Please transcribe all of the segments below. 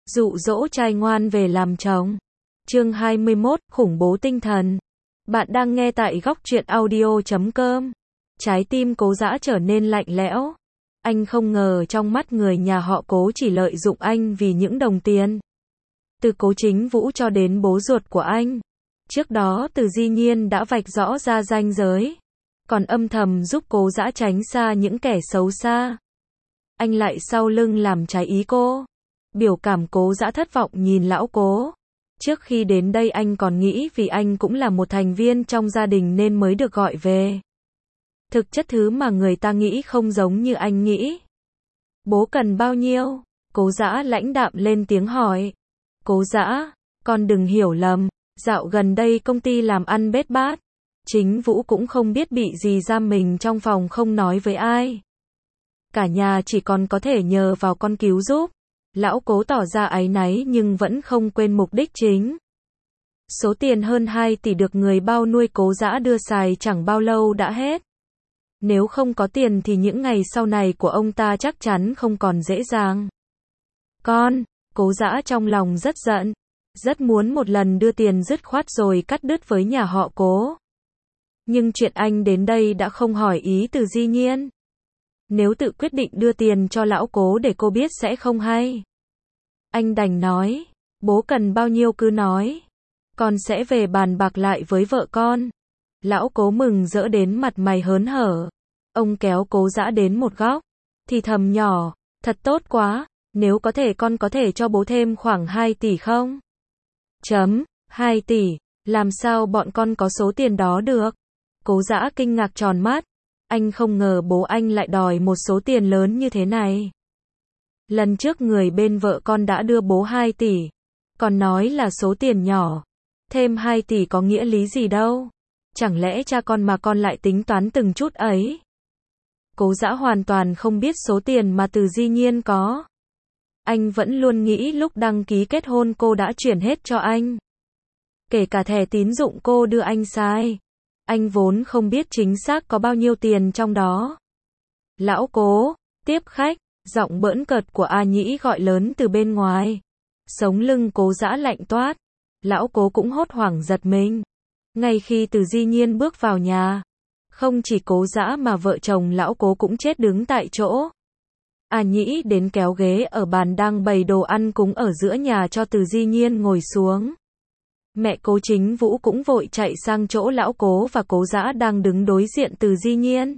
dụ dỗ trai ngoan về làm chồng. Chương 21, khủng bố tinh thần. Bạn đang nghe tại góc truyện audio.com. Trái tim Cố Dã trở nên lạnh lẽo. Anh không ngờ trong mắt người nhà họ Cố chỉ lợi dụng anh vì những đồng tiền. Từ Cố Chính Vũ cho đến bố ruột của anh. Trước đó Từ Di Nhiên đã vạch rõ ra ranh giới. Còn âm thầm giúp Cố Dã tránh xa những kẻ xấu xa. Anh lại sau lưng làm trái ý cô. Biểu cảm Cố Dã thất vọng nhìn lão Cố. Trước khi đến đây anh còn nghĩ vì anh cũng là một thành viên trong gia đình nên mới được gọi về. Thực chất thứ mà người ta nghĩ không giống như anh nghĩ. Bố cần bao nhiêu? Cố Dã lãnh đạm lên tiếng hỏi. Cố Dã, con đừng hiểu lầm, dạo gần đây công ty làm ăn bết bát. Chính Vũ cũng không biết bị gì giam mình trong phòng không nói với ai. Cả nhà chỉ còn có thể nhờ vào con cứu giúp. Lão Cố tỏ ra áy náy nhưng vẫn không quên mục đích chính. Số tiền hơn 2 tỷ được người bao nuôi Cố Dã đưa xài chẳng bao lâu đã hết. Nếu không có tiền thì những ngày sau này của ông ta chắc chắn không còn dễ dàng. Cố Dã trong lòng rất giận. Rất muốn một lần đưa tiền dứt khoát rồi cắt đứt với nhà họ Cố. Nhưng chuyện anh đến đây đã không hỏi ý Từ Di Nhiên. Nếu tự quyết định đưa tiền cho lão Cố để cô biết sẽ không hay. Anh đành nói, bố cần bao nhiêu cứ nói. Con sẽ về bàn bạc lại với vợ con. Lão Cố mừng rỡ đến mặt mày hớn hở. Ông kéo Cố Dã đến một góc. Thì thầm nhỏ, thật tốt quá, nếu có thể con có thể cho bố thêm khoảng 2 tỷ không? 2 tỷ, làm sao bọn con có số tiền đó được? Cố Dã kinh ngạc tròn mắt. Anh không ngờ bố anh lại đòi một số tiền lớn như thế này. Lần trước người bên vợ con đã đưa bố 2 tỷ. Còn nói là số tiền nhỏ. Thêm 2 tỷ có nghĩa lý gì đâu. Chẳng lẽ cha con mà con lại tính toán từng chút ấy? Cố Dã hoàn toàn không biết số tiền mà Từ Di Nhiên có. Anh vẫn luôn nghĩ lúc đăng ký kết hôn cô đã chuyển hết cho anh. Kể cả thẻ tín dụng cô đưa anh xài. Anh vốn không biết chính xác có bao nhiêu tiền trong đó. Lão Cố, tiếp khách, giọng bỡn cợt của A Nhĩ gọi lớn từ bên ngoài. Sống lưng Cố Dã lạnh toát. Lão Cố cũng hốt hoảng giật mình. Ngay khi Từ Di Nhiên bước vào nhà, không chỉ Cố Dã mà vợ chồng lão Cố cũng chết đứng tại chỗ. A Nhĩ đến kéo ghế ở bàn đang bày đồ ăn cúng ở giữa nhà cho Từ Di Nhiên ngồi xuống. Mẹ Cố Chính Vũ cũng vội chạy sang chỗ lão Cố và Cố Dã đang đứng đối diện Từ Di Nhiên.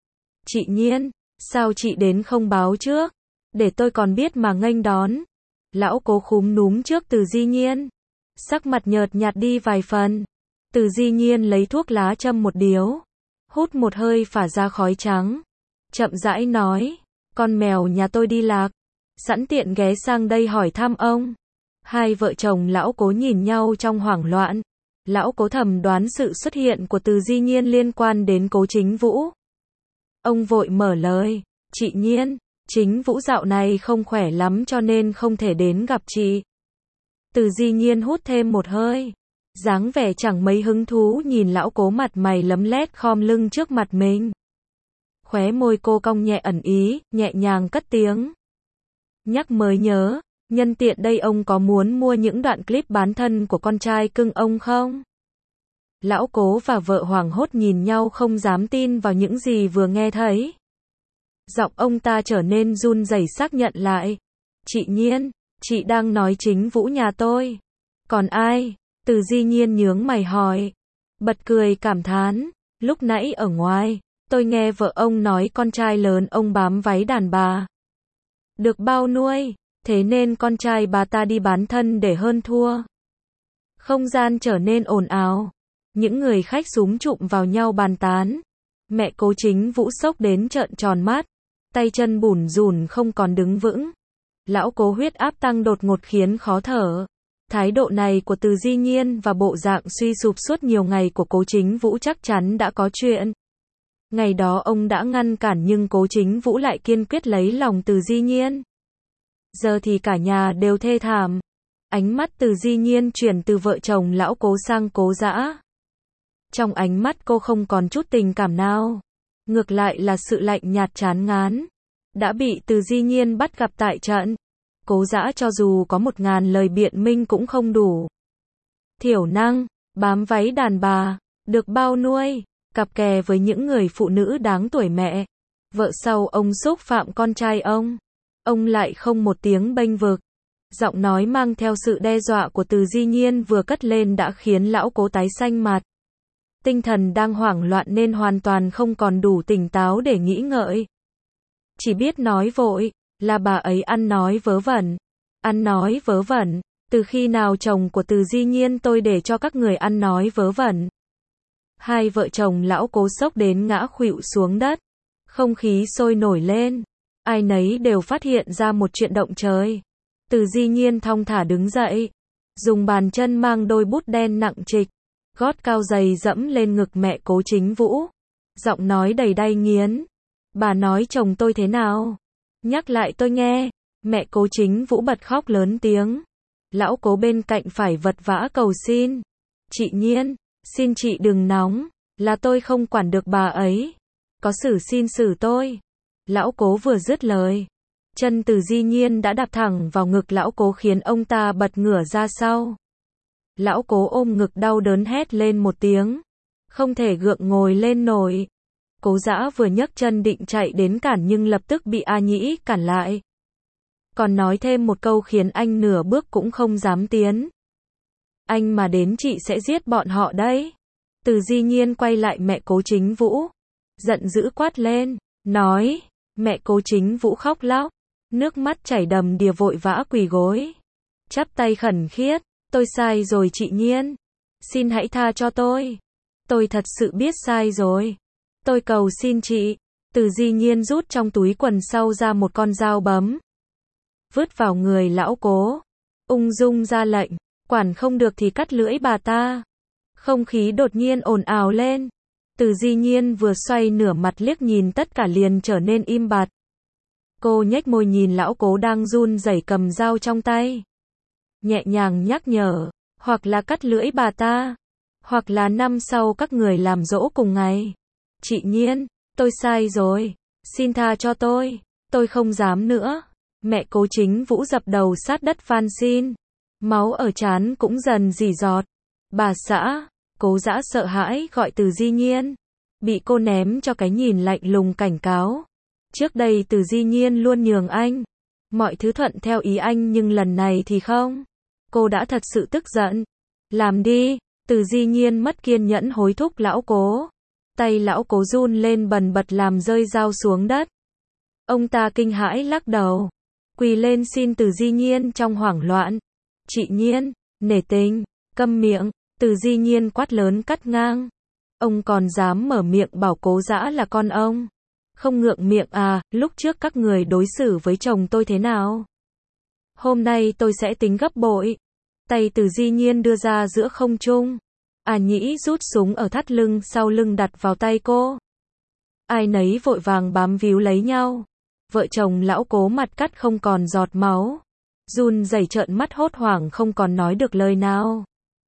Chị Nhiên, sao chị đến không báo trước? Để tôi còn biết mà nghênh đón. Lão Cố khúm núm trước Từ Di Nhiên. Sắc mặt nhợt nhạt đi vài phần. Từ Di Nhiên lấy thuốc lá châm một điếu. Hút một hơi phả ra khói trắng. Chậm rãi nói, con mèo nhà tôi đi lạc. Sẵn tiện ghé sang đây hỏi thăm ông. Hai vợ chồng lão Cố nhìn nhau trong hoảng loạn. Lão Cố thầm đoán sự xuất hiện của Từ Di Nhiên liên quan đến Cố Chính Vũ. Ông vội mở lời, chị Nhiên, Chính Vũ dạo này không khỏe lắm cho nên không thể đến gặp chị. Từ Di Nhiên hút thêm một hơi. Dáng vẻ chẳng mấy hứng thú nhìn lão Cố mặt mày lấm lét khom lưng trước mặt mình. Khóe môi cô cong nhẹ ẩn ý, nhẹ nhàng cất tiếng. Nhắc mới nhớ, nhân tiện đây ông có muốn mua những đoạn clip bán thân của con trai cưng ông không? Lão Cố và vợ hoảng hốt nhìn nhau không dám tin vào những gì vừa nghe thấy. Giọng ông ta trở nên run rẩy xác nhận lại. Chị Nhiên, chị đang nói Chính Vũ nhà tôi. Còn ai? Từ Di Nhiên nhướng mày hỏi. Bật cười cảm thán. Lúc nãy ở ngoài, tôi nghe vợ ông nói con trai lớn ông bám váy đàn bà. Được bao nuôi, thế nên con trai bà ta đi bán thân để hơn thua. Không gian trở nên ồn ào. Những người khách súm trụm vào nhau bàn tán. Mẹ Cố Chính Vũ sốc đến trợn tròn mắt. Tay chân bủn rủn không còn đứng vững. Lão Cố huyết áp tăng đột ngột khiến khó thở. Thái độ này của Từ Di Nhiên và bộ dạng suy sụp suốt nhiều ngày của Cố Chính Vũ chắc chắn đã có chuyện. Ngày đó ông đã ngăn cản nhưng Cố Chính Vũ lại kiên quyết lấy lòng Từ Di Nhiên. Giờ thì cả nhà đều thê thảm. Ánh mắt Từ Di Nhiên chuyển từ vợ chồng lão Cố sang Cố Dã. Trong ánh mắt cô không còn chút tình cảm nào. Ngược lại là sự lạnh nhạt chán ngán. Đã bị Từ Di Nhiên bắt gặp tại trận. Cố Dã cho dù có 1000 lời biện minh cũng không đủ. Thiểu năng, bám váy đàn bà, được bao nuôi, cặp kè với những người phụ nữ đáng tuổi mẹ. Vợ sau ông xúc phạm con trai ông lại không một tiếng bênh vực. Giọng nói mang theo sự đe dọa của Từ Di Nhiên vừa cất lên đã khiến lão Cố tái xanh mặt. Tinh thần đang hoảng loạn nên hoàn toàn không còn đủ tỉnh táo để nghĩ ngợi. Chỉ biết nói vội, là bà ấy ăn nói vớ vẩn. Ăn nói vớ vẩn, từ khi nào chồng của Từ Di Nhiên tôi để cho các người ăn nói vớ vẩn. Hai vợ chồng lão Cố sốc đến ngã khuỵu xuống đất. Không khí sôi nổi lên. Ai nấy đều phát hiện ra một chuyện động trời. Từ Di Nhiên thong thả đứng dậy. Dùng bàn chân mang đôi bút đen nặng trịch. Gót cao dày dẫm lên ngực mẹ Cố Chính Vũ. Giọng nói đầy đay nghiến. Bà nói chồng tôi thế nào? Nhắc lại tôi nghe. Mẹ Cố Chính Vũ bật khóc lớn tiếng. Lão Cố bên cạnh phải vật vã cầu xin. Chị Nhiên, xin chị đừng nóng. Là tôi không quản được bà ấy. Có xử xin xử tôi. Lão Cố vừa dứt lời. Chân Từ Di Nhiên đã đạp thẳng vào ngực lão Cố khiến ông ta bật ngửa ra sau. Lão Cố ôm ngực đau đớn hét lên một tiếng. Không thể gượng ngồi lên nổi. Cố Dã vừa nhấc chân định chạy đến cản nhưng lập tức bị A Nhĩ cản lại. Còn nói thêm một câu khiến anh nửa bước cũng không dám tiến. Anh mà đến chị sẽ giết bọn họ đấy. Từ Di Nhiên quay lại mẹ Cố Chính Vũ. Giận dữ quát lên, nói. Mẹ Cố Chính Vũ khóc lóc. Nước mắt chảy đầm đìa vội vã quỳ gối. Chắp tay khẩn khiết. Tôi sai rồi chị Nhiên. Xin hãy tha cho tôi. Tôi thật sự biết sai rồi. Tôi cầu xin chị. Từ Di Nhiên rút trong túi quần sau ra một con dao bấm. Vứt vào người lão Cố. Ung dung ra lệnh. Quản không được thì cắt lưỡi bà ta. Không khí đột nhiên ồn ào lên. Từ Di Nhiên vừa xoay nửa mặt liếc nhìn tất cả liền trở nên im bặt. Cô nhếch môi nhìn lão Cố đang run rẩy cầm dao trong tay. Nhẹ nhàng nhắc nhở. Hoặc là cắt lưỡi bà ta. Hoặc là năm sau các người làm dỗ cùng ngày. Chị Nhiên, tôi sai rồi. Xin tha cho tôi. Tôi không dám nữa. Mẹ Cố Chính Vũ dập đầu sát đất van xin. Máu ở trán cũng dần rỉ giọt. Bà xã. Cố Dã sợ hãi gọi Từ Di Nhiên. Bị cô ném cho cái nhìn lạnh lùng cảnh cáo. Trước đây Từ Di Nhiên luôn nhường anh. Mọi thứ thuận theo ý anh nhưng lần này thì không. Cô đã thật sự tức giận. Làm đi. Từ Di Nhiên mất kiên nhẫn hối thúc lão Cố. Tay lão Cố run lên bần bật làm rơi dao xuống đất. Ông ta kinh hãi lắc đầu. Quỳ lên xin Từ Di Nhiên trong hoảng loạn. Chị Nhiên, nể tình, câm miệng. Từ Di Nhiên quát lớn cắt ngang. Ông còn dám mở miệng bảo Cố Dã là con ông. Không ngượng miệng à, lúc trước các người đối xử với chồng tôi thế nào? Hôm nay tôi sẽ tính gấp bội. Tay Từ Di Nhiên đưa ra giữa không trung. A Nhĩ rút súng ở thắt lưng sau lưng đặt vào tay cô. Ai nấy vội vàng bám víu lấy nhau. Vợ chồng lão Cố mặt cắt không còn giọt máu. Run rẩy trợn mắt hốt hoảng không còn nói được lời nào.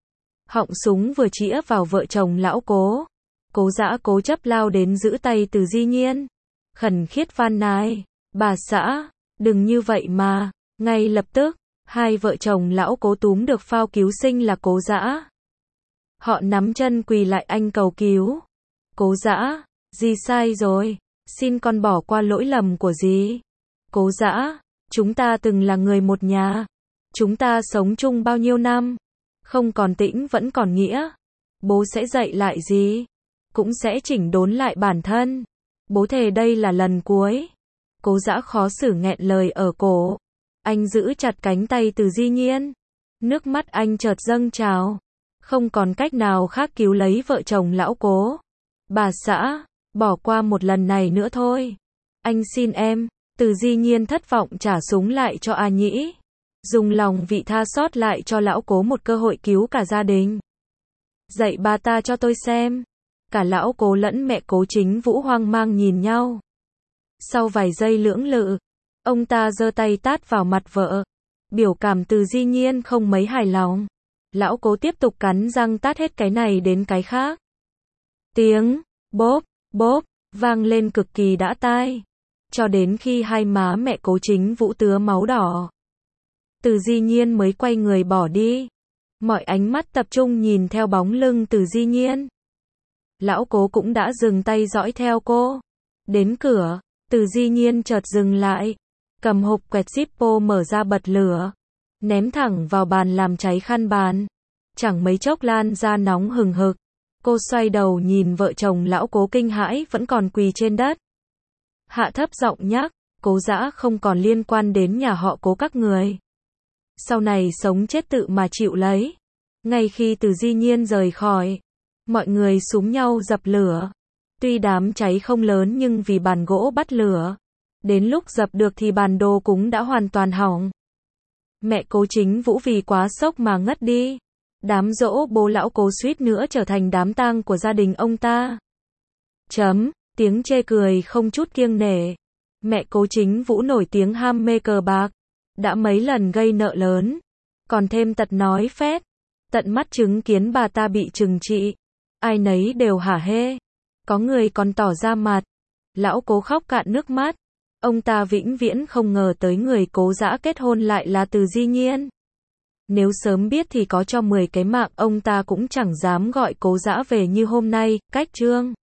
Họng súng vừa chĩa vào vợ chồng lão Cố. Cố Dã cố chấp lao đến giữ tay Từ Di Nhiên. Khẩn khiết van nài. Bà xã, đừng như vậy mà. Ngay lập tức, hai vợ chồng lão Cố túm được phao cứu sinh là Cố Dã. Họ nắm chân quỳ lại anh cầu cứu. Cố Dã, dì sai rồi. Xin con bỏ qua lỗi lầm của dì. Cố Dã, chúng ta từng là người một nhà. Chúng ta sống chung bao nhiêu năm. Không còn tĩnh vẫn còn nghĩa. Bố sẽ dạy lại dì. Cũng sẽ chỉnh đốn lại bản thân. Bố thề đây là lần cuối. Cố Dã khó xử nghẹn lời ở cổ. Anh giữ chặt cánh tay Từ Di Nhiên. Nước mắt anh chợt dâng trào. Không còn cách nào khác cứu lấy vợ chồng lão Cố. Bà xã, bỏ qua một lần này nữa thôi. Anh xin em. Từ Di Nhiên thất vọng trả súng lại cho A Nhĩ. Dùng lòng vị tha xót lại cho lão Cố một cơ hội cứu cả gia đình. Dạy bà ta cho tôi xem. Cả lão Cố lẫn mẹ Cố Chính Vũ hoang mang nhìn nhau. Sau vài giây lưỡng lự, ông ta giơ tay tát vào mặt vợ. Biểu cảm Từ Di Nhiên không mấy hài lòng. Lão Cố tiếp tục cắn răng tát hết cái này đến cái khác. Tiếng bốp, bốp vang lên cực kỳ đã tai. Cho đến khi hai má mẹ Cố Chính Vũ tứa máu đỏ. Từ Di Nhiên mới quay người bỏ đi. Mọi ánh mắt tập trung nhìn theo bóng lưng Từ Di Nhiên. Lão Cố cũng đã dừng tay dõi theo cô. Đến cửa, Từ Di Nhiên chợt dừng lại. Cầm hộp quẹt Zippo mở ra bật lửa. Ném thẳng vào bàn làm cháy khăn bàn. Chẳng mấy chốc lan ra nóng hừng hực. Cô xoay đầu nhìn vợ chồng Lão Cố kinh hãi vẫn còn quỳ trên đất. Hạ thấp giọng nhắc, Cố Dã không còn liên quan đến nhà họ Cố các người. Sau này sống chết tự mà chịu lấy. Ngay khi Từ Di Nhiên rời khỏi, mọi người xúm nhau dập lửa. Tuy đám cháy không lớn nhưng vì bàn gỗ bắt lửa. Đến lúc dập được thì bàn đồ cúng đã hoàn toàn hỏng. Mẹ Cố Chính Vũ vì quá sốc mà ngất đi. Đám giỗ bố Lão Cố suýt nữa trở thành đám tang của gia đình ông ta. Tiếng chê cười không chút kiêng nể. Mẹ Cố Chính Vũ nổi tiếng ham mê cờ bạc. Đã mấy lần gây nợ lớn. Còn thêm tật nói phét. Tận mắt chứng kiến bà ta bị trừng trị. Ai nấy đều hả hê. Có người còn tỏ ra mặt. Lão Cố khóc cạn nước mắt. Ông ta vĩnh viễn không ngờ tới người Cố Dã kết hôn lại là Từ Di Nhiên. Nếu sớm biết thì có cho 10 cái mạng ông ta cũng chẳng dám gọi Cố Dã về như hôm nay. Cách chương